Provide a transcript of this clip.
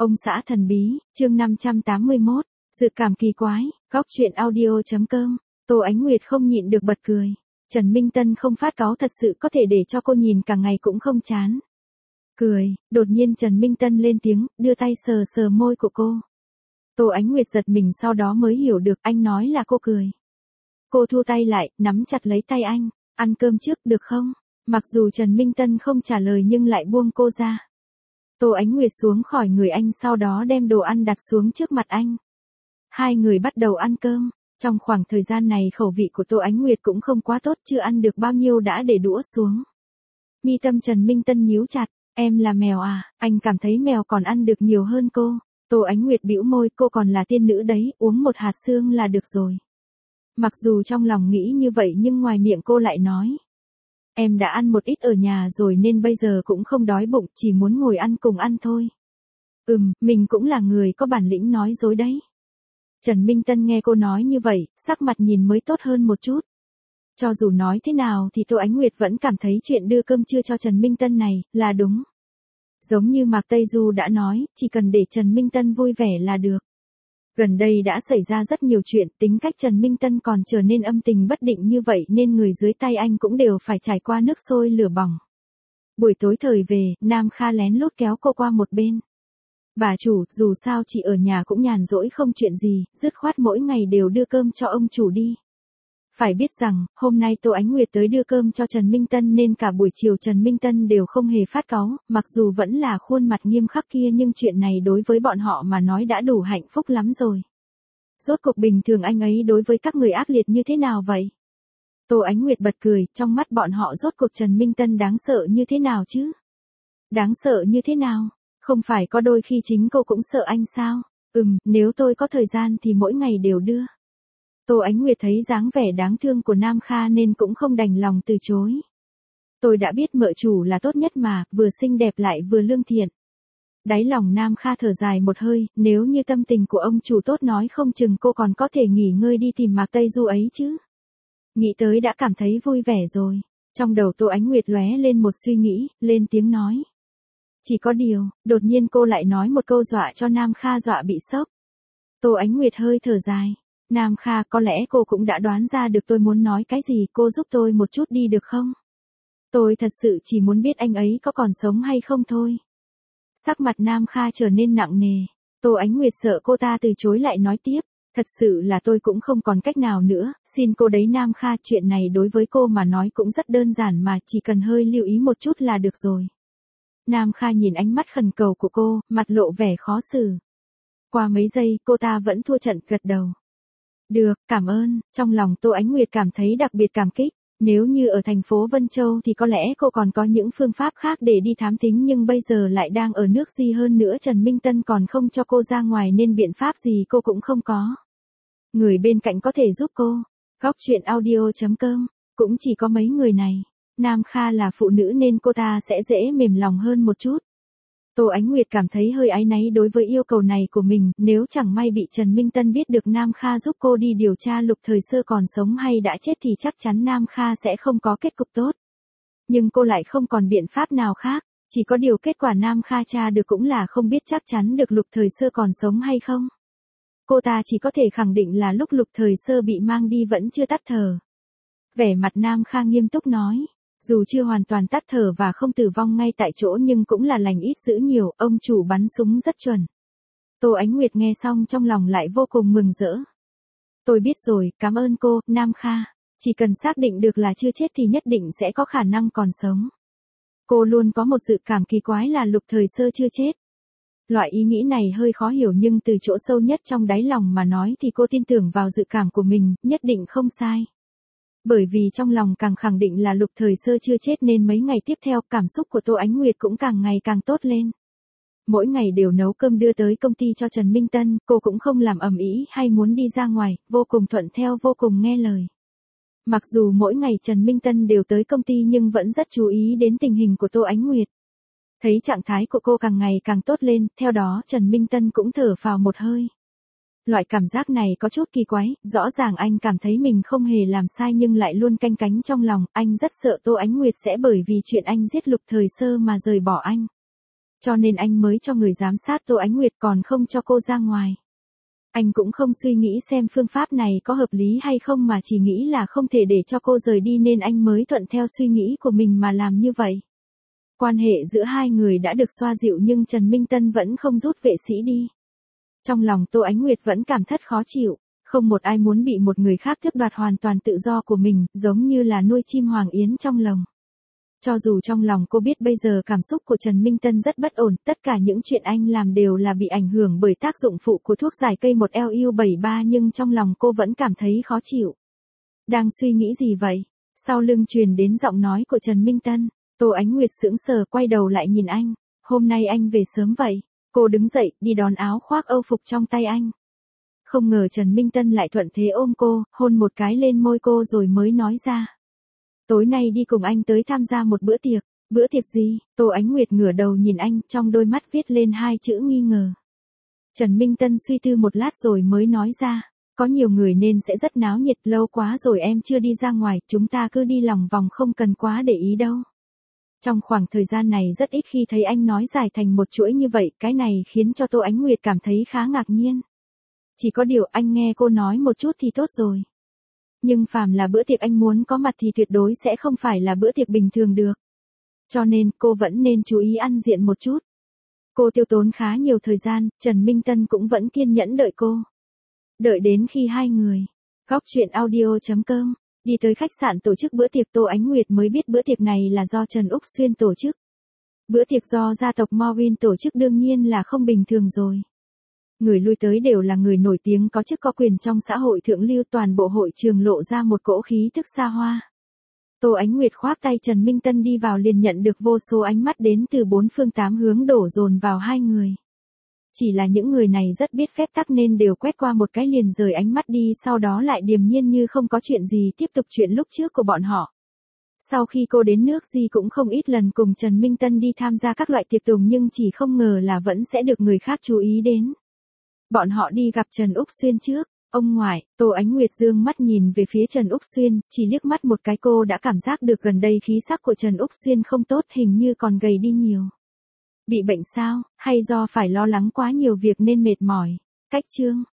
Ông xã thần bí, chương 581, dự cảm kỳ quái, góc truyện audio.com, Tô Ánh Nguyệt không nhịn được bật cười. Trần Minh Tân không phát cáu thật sự có thể để cho cô nhìn cả ngày cũng không chán. Cười, đột nhiên Trần Minh Tân lên tiếng, đưa tay sờ sờ môi của cô. Tô Ánh Nguyệt giật mình sau đó mới hiểu được anh nói là cô cười. Cô thu tay lại, nắm chặt lấy tay anh, ăn cơm trước được không? Mặc dù Trần Minh Tân không trả lời nhưng lại buông cô ra. Tô Ánh Nguyệt xuống khỏi người anh sau đó đem đồ ăn đặt xuống trước mặt anh. Hai người bắt đầu ăn cơm. Trong khoảng thời gian này khẩu vị của Tô Ánh Nguyệt cũng không quá tốt, chưa ăn được bao nhiêu đã để đũa xuống. Mi tâm Trần Minh Tân nhíu chặt, em là mèo à, anh cảm thấy mèo còn ăn được nhiều hơn cô. Tô Ánh Nguyệt bĩu môi, cô còn là tiên nữ đấy, uống một hạt xương là được rồi. Mặc dù trong lòng nghĩ như vậy nhưng ngoài miệng cô lại nói. Em đã ăn một ít ở nhà rồi nên bây giờ cũng không đói bụng, chỉ muốn ngồi ăn cùng ăn thôi. Mình cũng là người có bản lĩnh nói dối đấy. Trần Minh Tân nghe cô nói như vậy, sắc mặt nhìn mới tốt hơn một chút. Cho dù nói thế nào thì Tô Ánh Nguyệt vẫn cảm thấy chuyện đưa cơm trưa cho Trần Minh Tân này là đúng. Giống như Mạc Tây Du đã nói, chỉ cần để Trần Minh Tân vui vẻ là được. Gần đây đã xảy ra rất nhiều chuyện, tính cách Trần Minh Tân còn trở nên âm tình bất định như vậy nên người dưới tay anh cũng đều phải trải qua nước sôi lửa bỏng. Buổi tối thời về, Nam Kha lén lút kéo cô qua một bên. Bà chủ, dù sao chị ở nhà cũng nhàn rỗi không chuyện gì, dứt khoát mỗi ngày đều đưa cơm cho ông chủ đi. Phải biết rằng, hôm nay Tô Ánh Nguyệt tới đưa cơm cho Trần Minh Tân nên cả buổi chiều Trần Minh Tân đều không hề phát cáu, mặc dù vẫn là khuôn mặt nghiêm khắc kia nhưng chuyện này đối với bọn họ mà nói đã đủ hạnh phúc lắm rồi. Rốt cuộc bình thường anh ấy đối với các người ác liệt như thế nào vậy? Tô Ánh Nguyệt bật cười, trong mắt bọn họ rốt cuộc Trần Minh Tân đáng sợ như thế nào chứ? Đáng sợ như thế nào? Không phải có đôi khi chính cô cũng sợ anh sao? Nếu tôi có thời gian thì mỗi ngày đều đưa. Tô Ánh Nguyệt thấy dáng vẻ đáng thương của Nam Kha nên cũng không đành lòng từ chối. Tôi đã biết mợ chủ là tốt nhất mà, vừa xinh đẹp lại vừa lương thiện. Đáy lòng Nam Kha thở dài một hơi, nếu như tâm tình của ông chủ tốt nói không chừng cô còn có thể nghỉ ngơi đi tìm Mạc Tây Du ấy chứ. Nghĩ tới đã cảm thấy vui vẻ rồi. Trong đầu Tô Ánh Nguyệt lóe lên một suy nghĩ, lên tiếng nói. Chỉ có điều, đột nhiên cô lại nói một câu dọa cho Nam Kha dọa bị sốc. Tô Ánh Nguyệt hơi thở dài. Nam Kha, có lẽ cô cũng đã đoán ra được tôi muốn nói cái gì, cô giúp tôi một chút đi được không? Tôi thật sự chỉ muốn biết anh ấy có còn sống hay không thôi. Sắc mặt Nam Kha trở nên nặng nề. Tô Ánh Nguyệt sợ cô ta từ chối lại nói tiếp. Thật sự là tôi cũng không còn cách nào nữa, xin cô đấy Nam Kha, chuyện này đối với cô mà nói cũng rất đơn giản mà, chỉ cần hơi lưu ý một chút là được rồi. Nam Kha nhìn ánh mắt khẩn cầu của cô, mặt lộ vẻ khó xử. Qua mấy giây, cô ta vẫn thua trận, gật đầu. Được, cảm ơn. Trong lòng Tô Ánh Nguyệt cảm thấy đặc biệt cảm kích. Nếu như ở thành phố Vân Châu thì có lẽ cô còn có những phương pháp khác để đi thám thính nhưng bây giờ lại đang ở nước gì hơn nữa Trần Minh Tân còn không cho cô ra ngoài nên biện pháp gì cô cũng không có. Người bên cạnh có thể giúp cô. Góc truyện audio.com, cũng chỉ có mấy người này. Nam Kha là phụ nữ nên cô ta sẽ dễ mềm lòng hơn một chút. Tô Ánh Nguyệt cảm thấy hơi áy náy đối với yêu cầu này của mình, nếu chẳng may bị Trần Minh Tân biết được Nam Kha giúp cô đi điều tra Lục Thời Sơ còn sống hay đã chết thì chắc chắn Nam Kha sẽ không có kết cục tốt. Nhưng cô lại không còn biện pháp nào khác, chỉ có điều kết quả Nam Kha tra được cũng là không biết chắc chắn được Lục Thời Sơ còn sống hay không. Cô ta chỉ có thể khẳng định là lúc Lục Thời Sơ bị mang đi vẫn chưa tắt thở. Vẻ mặt Nam Kha nghiêm túc nói. Dù chưa hoàn toàn tắt thở và không tử vong ngay tại chỗ nhưng cũng là lành ít dữ nhiều, ông chủ bắn súng rất chuẩn. Tô Ánh Nguyệt nghe xong trong lòng lại vô cùng mừng rỡ. Tôi biết rồi, cảm ơn cô, Nam Kha. Chỉ cần xác định được là chưa chết thì nhất định sẽ có khả năng còn sống. Cô luôn có một dự cảm kỳ quái là Lục Thời Sơ chưa chết. Loại ý nghĩ này hơi khó hiểu nhưng từ chỗ sâu nhất trong đáy lòng mà nói thì cô tin tưởng vào dự cảm của mình, nhất định không sai. Bởi vì trong lòng càng khẳng định là Lục Thời Sơ chưa chết nên mấy ngày tiếp theo cảm xúc của Tô Ánh Nguyệt cũng càng ngày càng tốt lên. Mỗi ngày đều nấu cơm đưa tới công ty cho Trần Minh Tân, cô cũng không làm ầm ĩ hay muốn đi ra ngoài, vô cùng thuận theo vô cùng nghe lời. Mặc dù mỗi ngày Trần Minh Tân đều tới công ty nhưng vẫn rất chú ý đến tình hình của Tô Ánh Nguyệt. Thấy trạng thái của cô càng ngày càng tốt lên, theo đó Trần Minh Tân cũng thở phào một hơi. Loại cảm giác này có chút kỳ quái, rõ ràng anh cảm thấy mình không hề làm sai nhưng lại luôn canh cánh trong lòng, anh rất sợ Tô Ánh Nguyệt sẽ bởi vì chuyện anh giết Lục Thời Sơ mà rời bỏ anh. Cho nên anh mới cho người giám sát Tô Ánh Nguyệt còn không cho cô ra ngoài. Anh cũng không suy nghĩ xem phương pháp này có hợp lý hay không mà chỉ nghĩ là không thể để cho cô rời đi nên anh mới thuận theo suy nghĩ của mình mà làm như vậy. Quan hệ giữa hai người đã được xoa dịu nhưng Trần Minh Tân vẫn không rút vệ sĩ đi. Trong lòng Tô Ánh Nguyệt vẫn cảm thất khó chịu, không một ai muốn bị một người khác tước đoạt hoàn toàn tự do của mình, giống như là nuôi chim hoàng yến trong lồng. Cho dù trong lòng cô biết bây giờ cảm xúc của Trần Minh Tân rất bất ổn, tất cả những chuyện anh làm đều là bị ảnh hưởng bởi tác dụng phụ của thuốc giải cây 1LU73 nhưng trong lòng cô vẫn cảm thấy khó chịu. Đang suy nghĩ gì vậy? Sau lưng truyền đến giọng nói của Trần Minh Tân, Tô Ánh Nguyệt sững sờ quay đầu lại nhìn anh, hôm nay anh về sớm vậy? Cô đứng dậy, đi đón áo khoác Âu phục trong tay anh. Không ngờ Trần Minh Tân lại thuận thế ôm cô, hôn một cái lên môi cô rồi mới nói ra. Tối nay đi cùng anh tới tham gia một bữa tiệc. Bữa tiệc gì? Tô Ánh Nguyệt ngửa đầu nhìn anh, trong đôi mắt viết lên hai chữ nghi ngờ. Trần Minh Tân suy tư một lát rồi mới nói ra. Có nhiều người nên sẽ rất náo nhiệt, lâu quá rồi em chưa đi ra ngoài, chúng ta cứ đi lòng vòng không cần quá để ý đâu. Trong khoảng thời gian này rất ít khi thấy anh nói dài thành một chuỗi như vậy, cái này khiến cho Tô Ánh Nguyệt cảm thấy khá ngạc nhiên. Chỉ có điều anh nghe cô nói một chút thì tốt rồi. Nhưng phàm là bữa tiệc anh muốn có mặt thì tuyệt đối sẽ không phải là bữa tiệc bình thường được. Cho nên cô vẫn nên chú ý ăn diện một chút. Cô tiêu tốn khá nhiều thời gian, Trần Minh Tân cũng vẫn kiên nhẫn đợi cô. Đợi đến khi hai người, góc chuyện audio.com, đi tới khách sạn tổ chức bữa tiệc Tô Ánh Nguyệt mới biết bữa tiệc này là do Trần Úc Xuyên tổ chức. Bữa tiệc do gia tộc Morwin tổ chức đương nhiên là không bình thường rồi. Người lui tới đều là người nổi tiếng có chức có quyền trong xã hội thượng lưu, toàn bộ hội trường lộ ra một cỗ khí thức xa hoa. Tô Ánh Nguyệt khoác tay Trần Minh Tân đi vào liền nhận được vô số ánh mắt đến từ bốn phương tám hướng đổ dồn vào hai người. Chỉ là những người này rất biết phép tắc nên đều quét qua một cái liền rời ánh mắt đi, sau đó lại điềm nhiên như không có chuyện gì tiếp tục chuyện lúc trước của bọn họ. Sau khi cô đến nước Di cũng không ít lần cùng Trần Minh Tân đi tham gia các loại tiệc tùng nhưng chỉ không ngờ là vẫn sẽ được người khác chú ý đến. Bọn họ đi gặp Trần Úc Xuyên trước, ông ngoại. Tô Ánh Nguyệt dương mắt nhìn về phía Trần Úc Xuyên, chỉ liếc mắt một cái cô đã cảm giác được gần đây khí sắc của Trần Úc Xuyên không tốt, hình như còn gầy đi nhiều. Bị bệnh sao, hay do phải lo lắng quá nhiều việc nên mệt mỏi? Cách chương